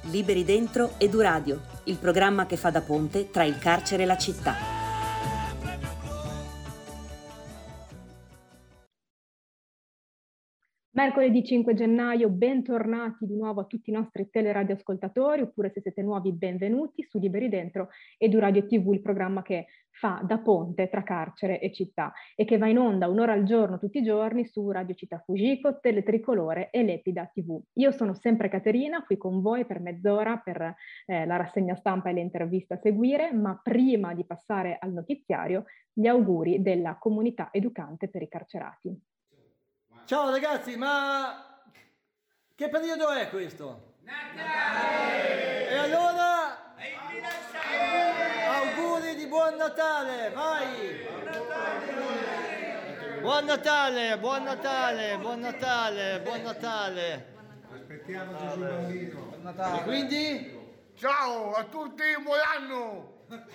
Liberi Dentro Eduradio, il programma che fa da ponte tra il carcere e la città. Mercoledì 5 gennaio, bentornati di nuovo a tutti i nostri teleradioascoltatori, oppure se siete nuovi benvenuti su Liberi Dentro Eduradio TV, il programma che fa da ponte tra carcere e città e che va in onda un'ora al giorno tutti i giorni su Radio Città Fujiko, Teletricolore e Lepida TV. Io sono sempre Caterina, qui con voi per mezz'ora per la rassegna stampa e le interviste a seguire, ma prima di passare al notiziario, gli auguri della comunità educante per i carcerati. Ciao ragazzi, ma che periodo è questo? Natale! E allora? Auguri di buon Natale, vai! Buon Natale, buon Natale, buon Natale, buon Natale! Aspettiamo Gesù bambino. Buon Natale. E quindi? Ciao a tutti, buon anno!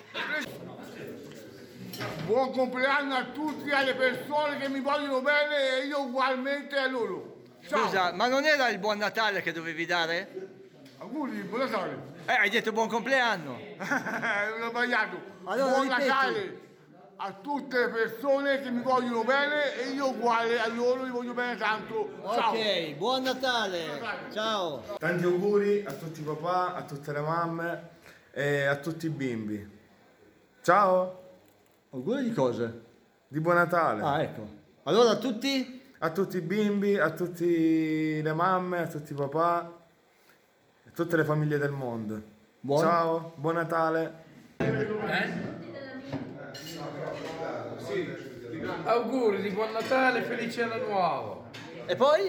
Buon compleanno a tutti, alle persone che mi vogliono bene e io ugualmente a loro. Ciao. Scusa, ma non era il buon Natale che dovevi dare? Auguri, buon Natale. Hai detto buon compleanno. Non ho sbagliato. Allora, buon ripeti. Natale a tutte le persone che mi vogliono bene e io uguale a loro li voglio bene tanto. Ciao. Ok, buon Natale. Ciao. Tanti auguri a tutti i papà, a tutte le mamme e a tutti i bimbi. Ciao. Auguri di cosa? Di buon Natale. Ah, ecco. Allora a tutti? A tutti i bimbi, a tutte le mamme, a tutti i papà, a tutte le famiglie del mondo. Ciao, buon Natale. Auguri di buon Natale, felice anno nuovo. E poi?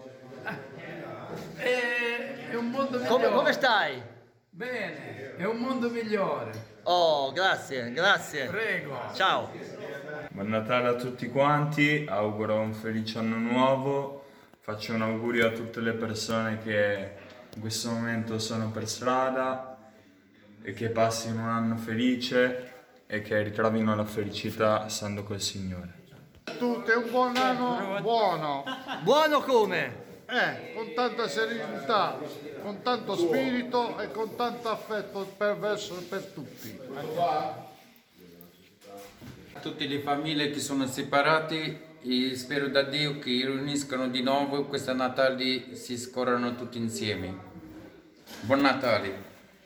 È un mondo migliore. Come stai? Bene, è un mondo migliore. Oh, grazie, grazie. Prego. Ciao. Buon Natale a tutti quanti, auguro un felice anno nuovo, faccio un augurio a tutte le persone che in questo momento sono per strada e che passino un anno felice e che ritrovino la felicità stando col Signore. A tutti un buon anno buono. Buono come? Con tanta serenità, con tanto spirito e con tanto affetto verso per tutti. Tutte le famiglie che sono separate e spero da Dio che riuniscano di nuovo questo Natale, si scorrano tutti insieme. Buon Natale.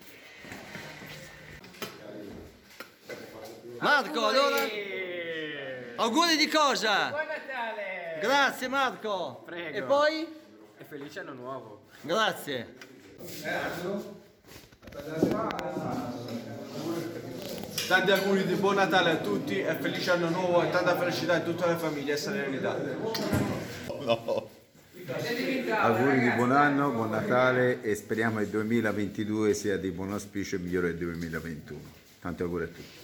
Marco, allora? Auguri di cosa? Buon Natale. Grazie Marco. Prego. E poi? E felice anno nuovo. Grazie. Tanti auguri di buon Natale a tutti e felice anno nuovo e tanta felicità a tutte le famiglie e serenità. Auguri di buon anno, buon Natale e speriamo che il 2022 sia di buon auspicio e migliore del 2021. Tanti auguri a tutti.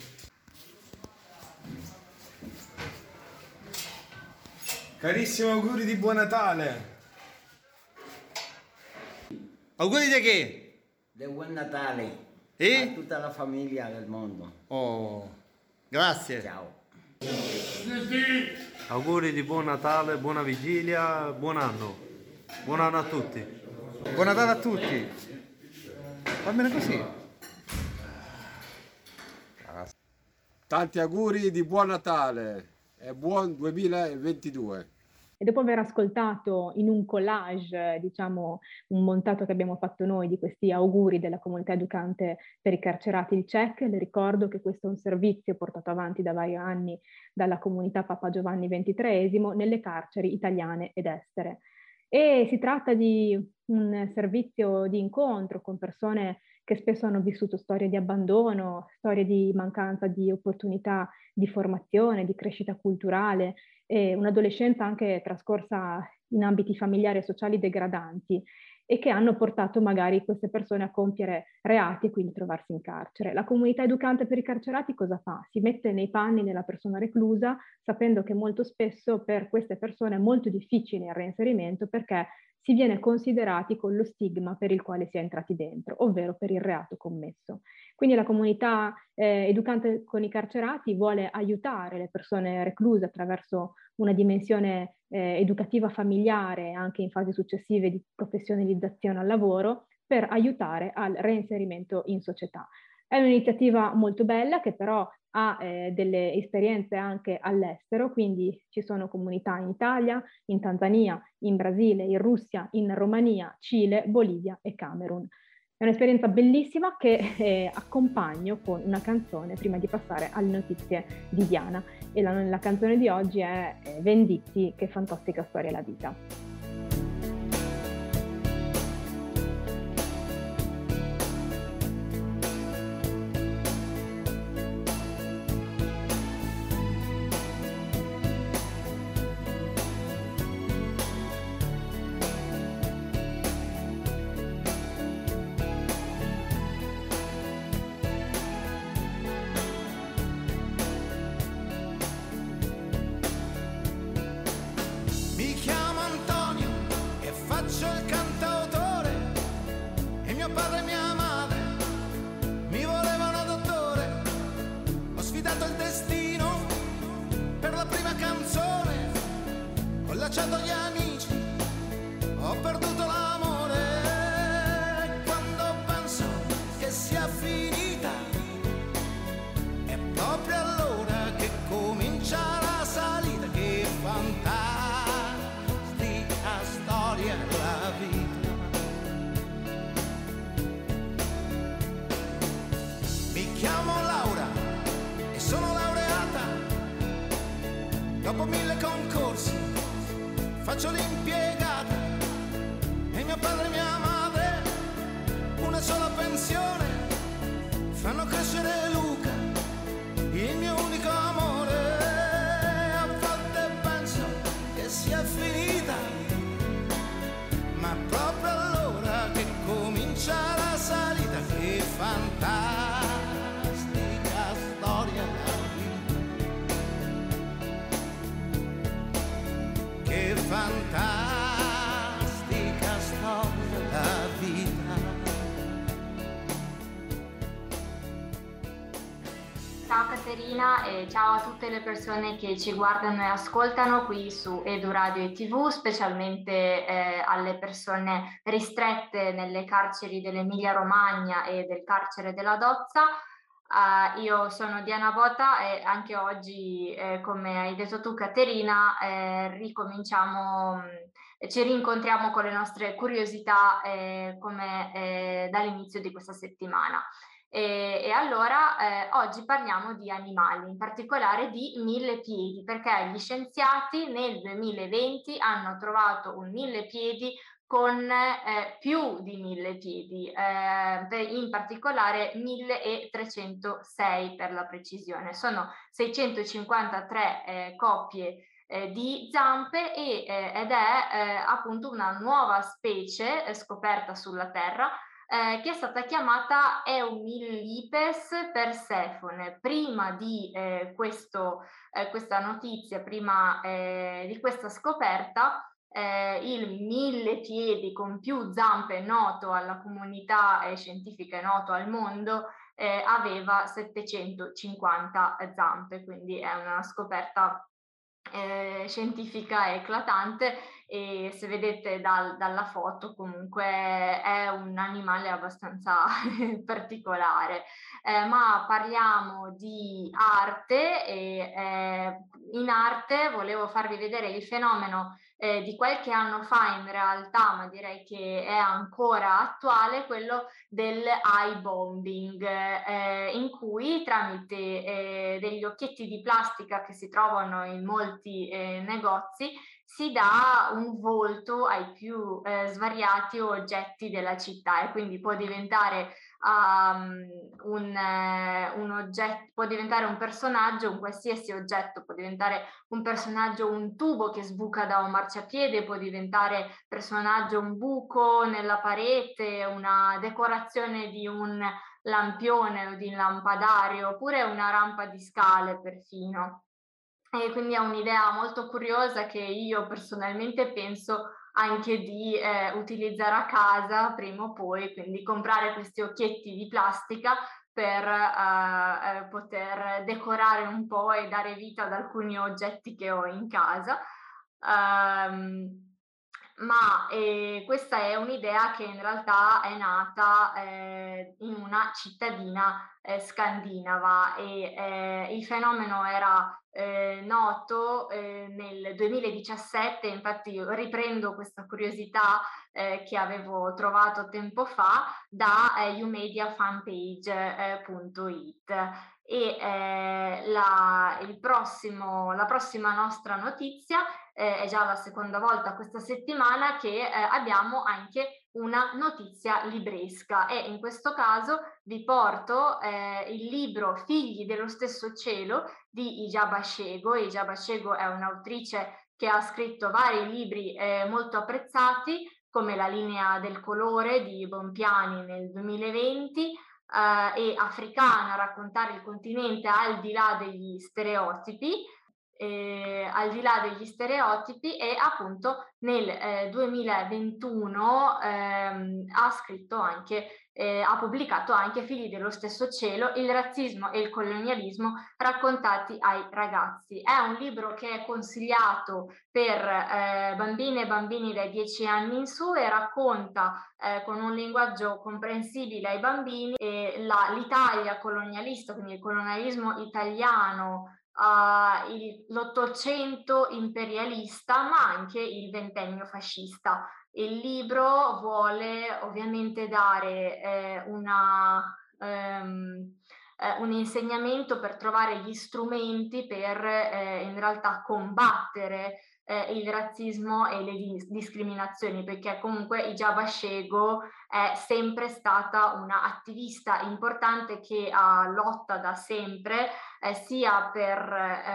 Carissimi auguri di buon Natale. Auguri di che? Di buon Natale E? a tutta la famiglia del mondo. Oh, grazie. Ciao. Auguri di buon Natale, buona vigilia, buon anno. Buon anno a tutti. Buon Natale a tutti. Va bene così. Tanti auguri di buon Natale e buon 2022. E dopo aver ascoltato in un collage, diciamo, un montato che abbiamo fatto noi di questi auguri della comunità educante per i carcerati, il CEC, le ricordo che questo è un servizio portato avanti da vari anni dalla comunità Papa Giovanni XXIII nelle carceri italiane ed estere. E si tratta di un servizio di incontro con persone che spesso hanno vissuto storie di abbandono, storie di mancanza di opportunità di formazione, di crescita culturale, e un'adolescenza anche trascorsa in ambiti familiari e sociali degradanti e che hanno portato magari queste persone a compiere reati e quindi trovarsi in carcere. La comunità educante per i carcerati cosa fa? Si mette nei panni della persona reclusa, sapendo che molto spesso per queste persone è molto difficile il reinserimento perché si viene considerati con lo stigma per il quale si è entrati dentro, ovvero per il reato commesso. Quindi la comunità educante con i carcerati vuole aiutare le persone recluse attraverso una dimensione educativa familiare, anche in fasi successive di professionalizzazione al lavoro, per aiutare al reinserimento in società. È un'iniziativa molto bella che però ha delle esperienze anche all'estero, quindi ci sono comunità in Italia, in Tanzania, in Brasile, in Russia, in Romania, Cile, Bolivia e Camerun. È un'esperienza bellissima che accompagno con una canzone prima di passare alle notizie di Diana. E la canzone di oggi è Venditti, che fantastica storia è la vita. Gli amici, ho perduto l'amore. Quando penso che sia finita, è proprio allora che comincia la salita. Che fantastica storia la vita. Mi chiamo Laura e sono laureata. Dopo 1000 concorsi faccio l'impiegata e mio padre e mia madre una sola pensione fanno crescere Luca, il mio unico amore. A volte penso che sia finita, ma proprio allora che comincia la salita. Che fantastica storia la vita. Che fantastica storia la vita. Ciao Caterina e ciao a tutte le persone che ci guardano e ascoltano qui su Edu Radio e TV, specialmente alle persone ristrette nelle carceri dell'Emilia Romagna e del carcere della Dozza. Io sono Diana Botta e anche oggi, come hai detto tu Caterina, ci rincontriamo con le nostre curiosità come dall'inizio di questa settimana. E allora oggi parliamo di animali, in particolare di millepiedi, perché gli scienziati nel 2020 hanno trovato un millepiedi con più di 1000 piedi, in particolare 1306 per la precisione. Sono 653 coppie di zampe ed è appunto una nuova specie scoperta sulla Terra, che è stata chiamata Eumillipes persephone. Prima di questa notizia, prima di questa scoperta, il millepiedi con più zampe noto alla comunità scientifica e noto al mondo aveva 750 zampe, quindi è una scoperta scientifica eclatante, e se vedete dalla foto comunque è un animale abbastanza particolare, ma parliamo di arte e in arte volevo farvi vedere il fenomeno di qualche anno fa in realtà, ma direi che è ancora attuale, quello del eye bombing, in cui tramite degli occhietti di plastica che si trovano in molti negozi si dà un volto ai più svariati oggetti della città, e quindi può diventare un oggetto, può diventare un personaggio, un qualsiasi oggetto, può diventare un personaggio, un tubo che sbuca da un marciapiede, può diventare personaggio un buco nella parete, una decorazione di un lampione o di un lampadario, oppure una rampa di scale perfino. E quindi è un'idea molto curiosa che io personalmente penso anche di utilizzare a casa prima o poi, quindi comprare questi occhietti di plastica per poter decorare un po' e dare vita ad alcuni oggetti che ho in casa. ma questa è un'idea che in realtà è nata in una cittadina scandinava e il fenomeno era noto nel 2017, infatti riprendo questa curiosità che avevo trovato tempo fa da umediafanpage.it. E la prossima nostra notizia è già la seconda volta questa settimana che abbiamo anche una notizia libresca e in questo caso vi porto il libro Figli dello stesso cielo di Ijaba Shego. Ijaba Shego è un'autrice che ha scritto vari libri molto apprezzati come La linea del colore di Bompiani nel 2020 e Africana, raccontare il continente al di là degli stereotipi, e appunto nel 2021 ha pubblicato anche Figli dello stesso cielo, il razzismo e il colonialismo raccontati ai ragazzi. È un libro che è consigliato per bambine e bambini dai 10 anni in su e racconta con un linguaggio comprensibile ai bambini l'Italia colonialista, quindi il colonialismo italiano, l'Ottocento imperialista, ma anche il ventennio fascista. Il libro vuole ovviamente dare un insegnamento per trovare gli strumenti per in realtà combattere il razzismo e le discriminazioni, perché comunque Ijaba Shego è sempre stata una attivista importante che lotta da sempre sia per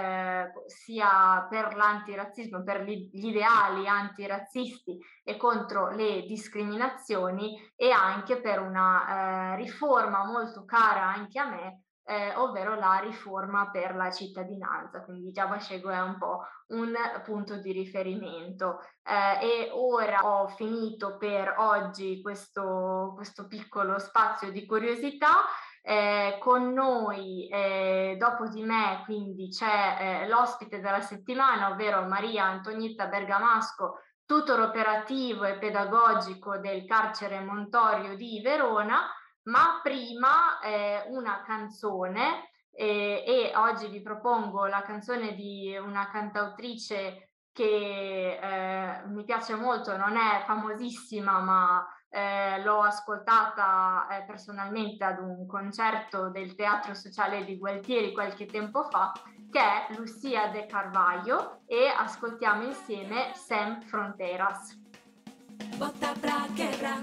l'antirazzismo, per gli ideali antirazzisti e contro le discriminazioni, e anche per una riforma molto cara anche a me, ovvero la riforma per la cittadinanza. Quindi Ijaba Shego è un po' un punto di riferimento. E ora ho finito per oggi questo piccolo spazio di curiosità. Con noi dopo di me quindi c'è l'ospite della settimana, ovvero Maria Antonietta Bergamasco, tutor operativo e pedagogico del carcere Montorio di Verona. Ma prima una canzone e oggi vi propongo la canzone di una cantautrice che mi piace molto, non è famosissima ma l'ho ascoltata personalmente ad un concerto del Teatro Sociale di Gualtieri qualche tempo fa, che è Lucia de Carvalho, e ascoltiamo insieme Sem Fronteras. Bota pra quebrar,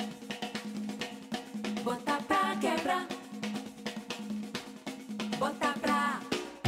bota pra quebrar, bota pra.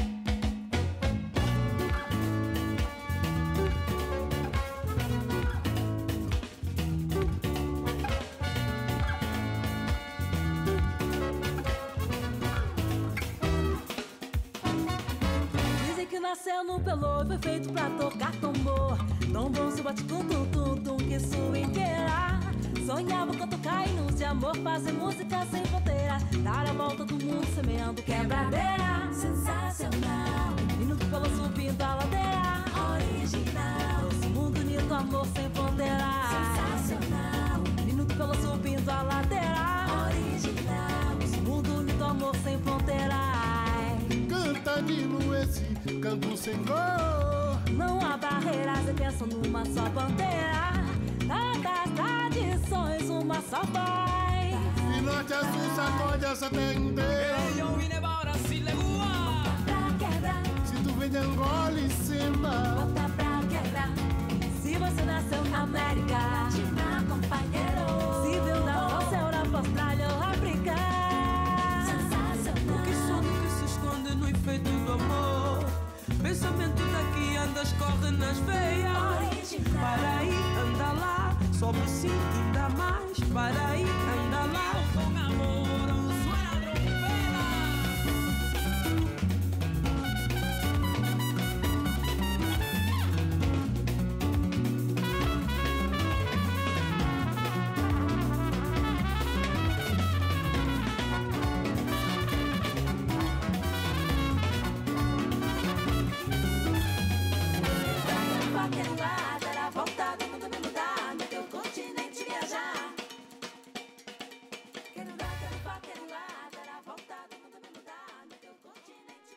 Dizem que nasceu no Pelô, foi feito pra tocar tambor. Tão bom se bate tum tum tum tum que sua inteira. Sonhava com tocar e não de amor, fazer música sem fronteira, dar a volta do mundo semeando quebradeira. Sensacional, minuto pelo subindo a ladeira. Original, nosso mundo unido, amor sem fronteira. Sensacional, minuto pelo subindo a ladeira. Original, nosso mundo unido, amor sem fronteira. Canta Nilo esse canto sem cor. Não há barreiras, eu penso numa só bandeira. Tantas tradições, uma só voz. E norte a sul sacode essa terra inteira. Eu vim embora se legua. Bota pra quebrar. Se tu vem de Angola e cima. Bota pra quebrar. Se você nasceu na América Latina, companheiro. Se veio da Rússia, Europa, Austrália ou África. Sensacional. O que some, o que se esconde no efeito do amor. Pensamento daqui anda, escorre nas veias. Original. Para aí, anda lá. Sobre sim, ainda mais. Para aí, anda lá. Com amor, suena trompeta. Dar a volta do mundo me mudar.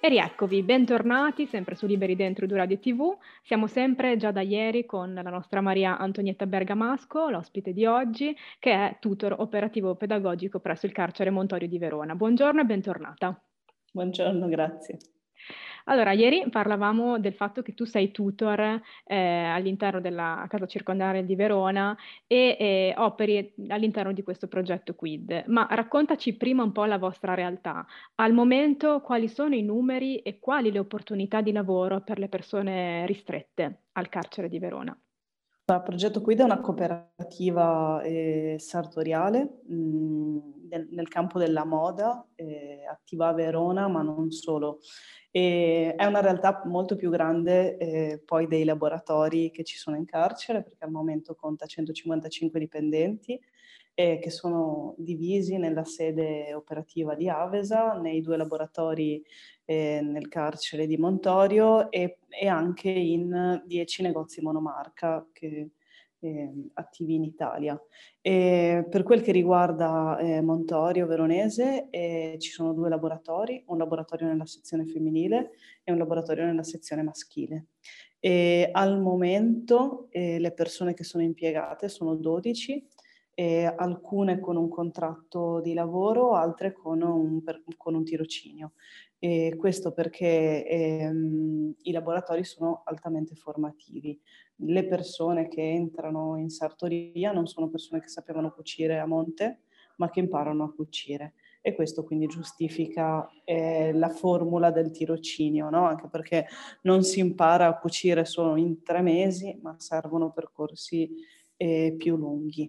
E rieccovi, bentornati sempre su Liberi Dentro di Radio TV. Siamo sempre già da ieri con la nostra Maria Antonietta Bergamasco, l'ospite di oggi, che è tutor operativo pedagogico presso il carcere Montorio di Verona. Buongiorno e bentornata. Buongiorno, grazie. Allora, ieri parlavamo del fatto che tu sei tutor all'interno della casa circondariale di Verona e operi all'interno di questo progetto QUID, ma raccontaci prima un po' la vostra realtà. Al momento quali sono i numeri e quali le opportunità di lavoro per le persone ristrette al carcere di Verona? Il progetto QUID è una cooperativa sartoriale nel campo della moda, attiva a Verona, ma non solo. È una realtà molto più grande poi dei laboratori che ci sono in carcere, perché al momento conta 155 dipendenti che sono divisi nella sede operativa di Avesa, nei 2 laboratori nel carcere di Montorio e anche in 10 negozi monomarca che attivi in Italia. Per quel che riguarda Montorio Veronese ci sono 2 laboratori, un laboratorio nella sezione femminile e un laboratorio nella sezione maschile. Al momento le persone che sono impiegate sono 12, alcune con un contratto di lavoro, altre con un tirocinio. Questo perché i laboratori sono altamente formativi. Le persone che entrano in sartoria non sono persone che sapevano cucire a monte, ma che imparano a cucire. E questo quindi giustifica la formula del tirocinio, no? Anche perché non si impara a cucire solo in 3 mesi, ma servono percorsi più lunghi.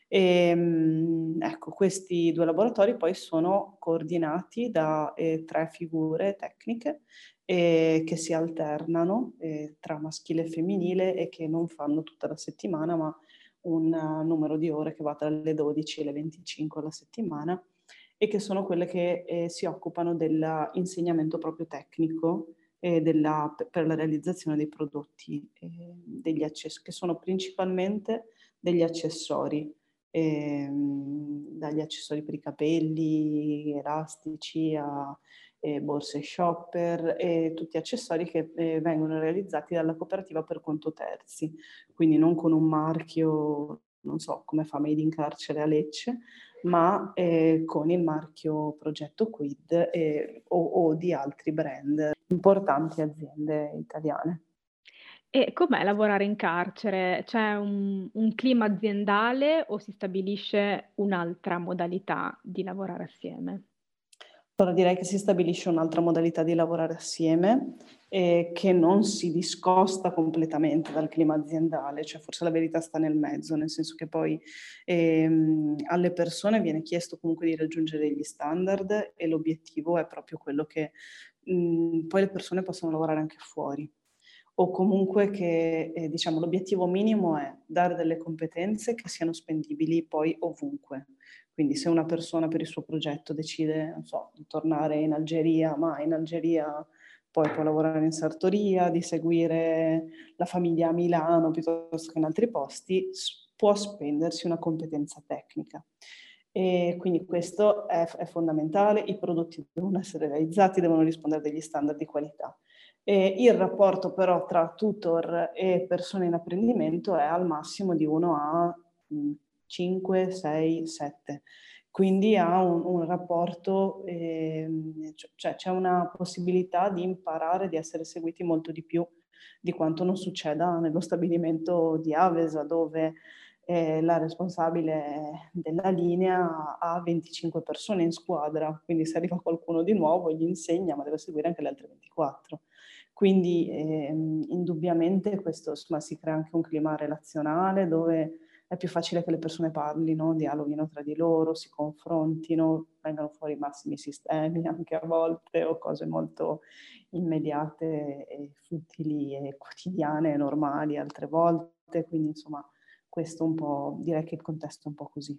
Ecco, questi 2 laboratori poi sono coordinati da 3 figure tecniche che si alternano tra maschile e femminile e che non fanno tutta la settimana, ma un numero di ore che va tra le 12 e le 25 alla settimana, e che sono quelle che si occupano dell'insegnamento proprio tecnico per la realizzazione dei prodotti, che sono principalmente degli accessori, dagli accessori per i capelli, elastici a borse shopper, e tutti accessori che vengono realizzati dalla cooperativa per conto terzi, quindi non con un marchio, non so, come fa Made in Carcere a Lecce, ma con il marchio Progetto QUID o di altri brand, importanti aziende italiane. E com'è lavorare in carcere? C'è un clima aziendale o si stabilisce un'altra modalità di lavorare assieme? Allora direi che si stabilisce un'altra modalità di lavorare assieme che non si discosta completamente dal clima aziendale, cioè forse la verità sta nel mezzo, nel senso che poi alle persone viene chiesto comunque di raggiungere degli standard e l'obiettivo è proprio quello che poi le persone possono lavorare anche fuori. O comunque che diciamo l'obiettivo minimo è dare delle competenze che siano spendibili poi ovunque. Quindi se una persona per il suo progetto decide, non so, di tornare in Algeria, ma in Algeria poi può lavorare in sartoria, di seguire la famiglia a Milano piuttosto che in altri posti, può spendersi una competenza tecnica. E quindi questo è fondamentale, i prodotti devono essere realizzati, devono rispondere a degli standard di qualità. Il rapporto però tra tutor e persone in apprendimento è al massimo di 1 a 5, 6, 7. Quindi ha un rapporto, cioè c'è una possibilità di imparare, di essere seguiti molto di più di quanto non succeda nello stabilimento di Avesa, dove la responsabile della linea ha 25 persone in squadra, quindi se arriva qualcuno di nuovo gli insegna, ma deve seguire anche le altre 24. Quindi indubbiamente questo si crea anche un clima relazionale dove è più facile che le persone parlino, dialoghino tra di loro, si confrontino, vengano fuori massimi sistemi anche a volte o cose molto immediate e futili e quotidiane e normali altre volte, quindi insomma questo un po', direi che il contesto è un po' così.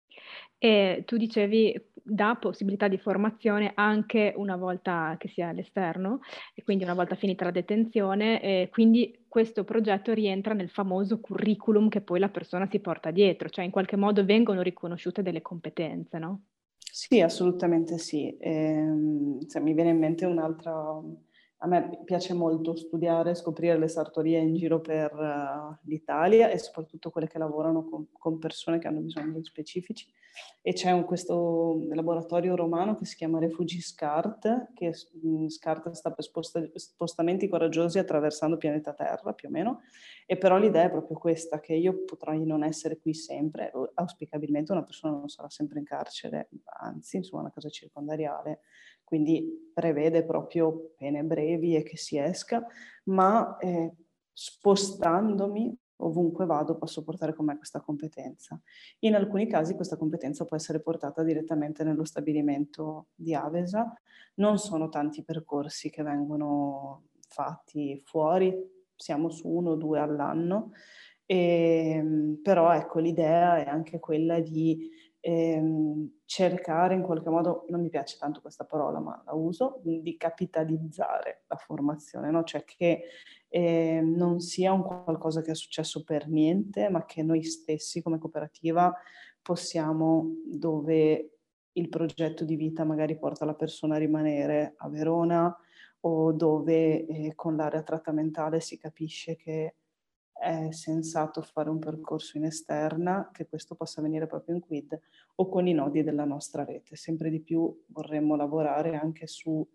E tu dicevi dà possibilità di formazione anche una volta che sia all'esterno e quindi una volta finita la detenzione, e quindi questo progetto rientra nel famoso curriculum che poi la persona si porta dietro, cioè in qualche modo vengono riconosciute delle competenze, no? Sì, assolutamente sì. Mi viene in mente un'altra... A me piace molto studiare, scoprire le sartorie in giro per l'Italia e soprattutto quelle che lavorano con persone che hanno bisogni specifici. E c'è questo laboratorio romano che si chiama Refugi SCART, che SCART sta per spostamenti coraggiosi attraversando il pianeta Terra, più o meno. E però l'idea è proprio questa, che io potrei non essere qui sempre, auspicabilmente una persona non sarà sempre in carcere, anzi, insomma, una casa circondariale, quindi prevede proprio pene brevi e che si esca, ma spostandomi ovunque vado posso portare con me questa competenza. In alcuni casi questa competenza può essere portata direttamente nello stabilimento di Avesa. Non sono tanti percorsi che vengono fatti fuori, siamo su 1 o 2 all'anno, però ecco, l'idea è anche quella di cercare in qualche modo, non mi piace tanto questa parola ma la uso, di capitalizzare la formazione, no? Cioè che non sia un qualcosa che è successo per niente, ma che noi stessi come cooperativa possiamo, dove il progetto di vita magari porta la persona a rimanere a Verona, o dove con l'area trattamentale si capisce che è sensato fare un percorso in esterna, che questo possa avvenire proprio in Quid o con i nodi della nostra rete. Sempre di più vorremmo lavorare anche su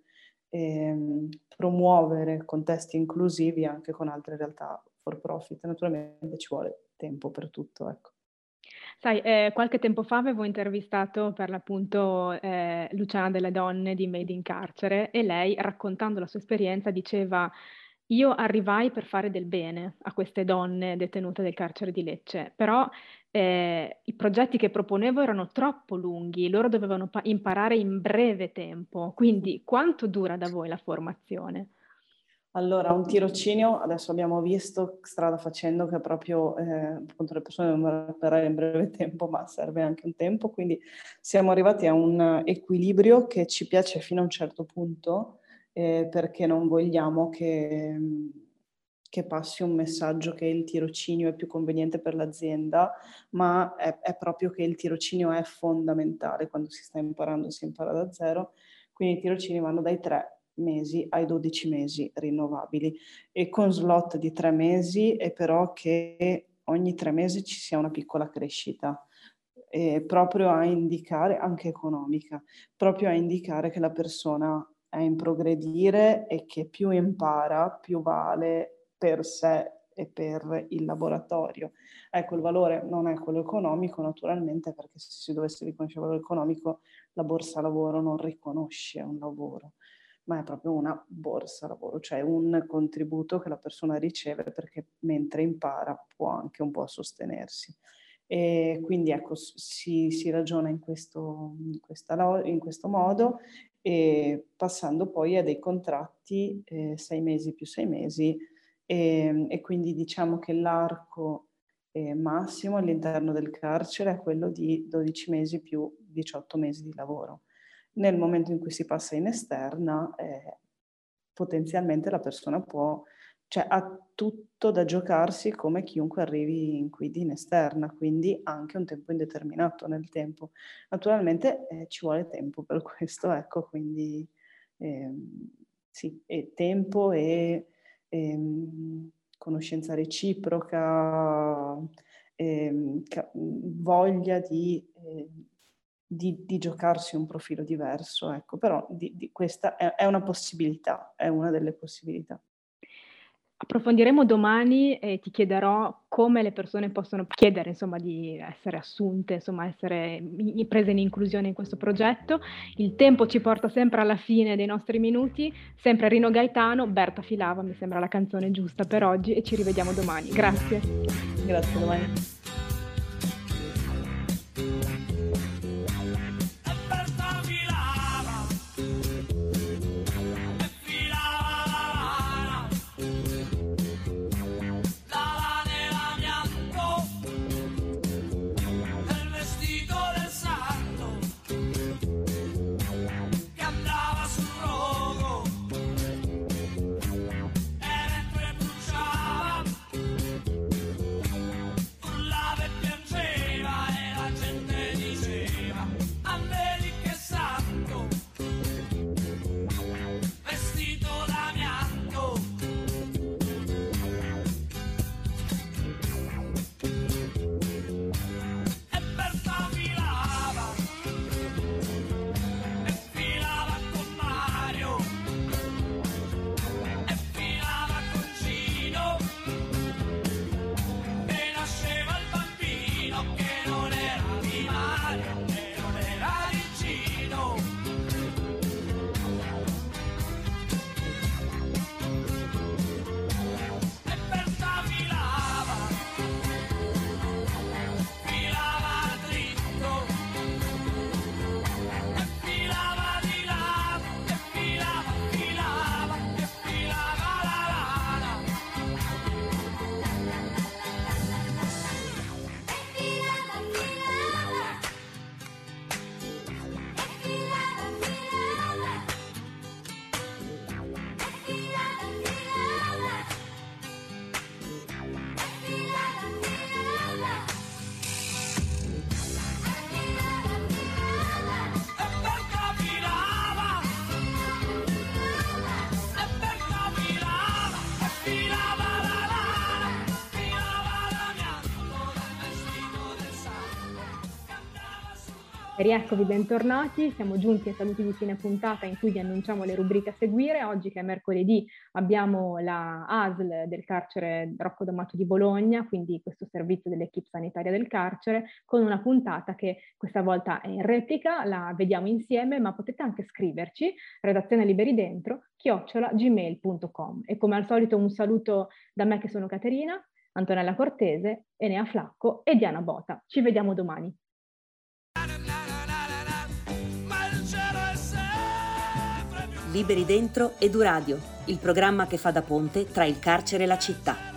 promuovere contesti inclusivi anche con altre realtà for profit. Naturalmente ci vuole tempo per tutto, ecco. Sai, qualche tempo fa avevo intervistato per l'appunto Luciana delle Donne di Made in Carcere e lei, raccontando la sua esperienza, diceva: io arrivai per fare del bene a queste donne detenute del carcere di Lecce, però i progetti che proponevo erano troppo lunghi, loro dovevano imparare in breve tempo. Quindi quanto dura da voi la formazione? Allora, un tirocinio, adesso abbiamo visto strada facendo che proprio appunto le persone devono imparare in breve tempo, ma serve anche un tempo, quindi siamo arrivati a un equilibrio che ci piace fino a un certo punto, perché non vogliamo che passi un messaggio che il tirocinio è più conveniente per l'azienda, ma è proprio che il tirocinio è fondamentale. Quando si sta imparando, si impara da zero, quindi i tirocini vanno dai 3 mesi ai 12 mesi rinnovabili e con slot di 3 mesi, e però che ogni 3 mesi ci sia una piccola crescita, proprio a indicare, anche economica, proprio a indicare che la persona è in progredire e che più impara, più vale per sé e per il laboratorio. Ecco, il valore non è quello economico, naturalmente, perché se si dovesse riconoscere il valore economico, la borsa lavoro non riconosce un lavoro, ma è proprio una borsa lavoro, cioè un contributo che la persona riceve perché mentre impara può anche un po' sostenersi. E quindi ecco, si ragiona in questo modo, e passando poi a dei contratti 6 mesi più 6 mesi, e quindi diciamo che l'arco massimo all'interno del carcere è quello di 12 mesi più 18 mesi di lavoro. Nel momento in cui si passa in esterna, potenzialmente la persona ha tutto da giocarsi come chiunque arrivi in Quid in esterna, quindi anche un tempo indeterminato nel tempo. Naturalmente ci vuole tempo per questo, ecco, quindi sì, e tempo e conoscenza reciproca, voglia di giocarsi un profilo diverso, ecco, però questa è una possibilità, è una delle possibilità. Approfondiremo domani e ti chiederò come le persone possono chiedere, insomma, di essere assunte, insomma, essere prese in inclusione in questo progetto. Il tempo ci porta sempre alla fine dei nostri minuti, sempre Rino Gaetano, Berta Filava, mi sembra la canzone giusta per oggi, e ci rivediamo domani. Grazie. Grazie, domani. Urlava e piangeva e la gente diceva E rieccovi bentornati, siamo giunti ai saluti di fine puntata in cui vi annunciamo le rubriche a seguire. Oggi che è mercoledì abbiamo la ASL del carcere Rocco D'Amato di Bologna, quindi questo servizio dell'equipe sanitaria del carcere, con una puntata che questa volta è in replica, la vediamo insieme, ma potete anche scriverci, redazione Liberi Dentro, @gmail.com. E come al solito un saluto da me che sono Caterina, Antonella Cortese, Enea Flacco e Diana Bota. Ci vediamo domani. Liberi Dentro Eduradio, il programma che fa da ponte tra il carcere e la città.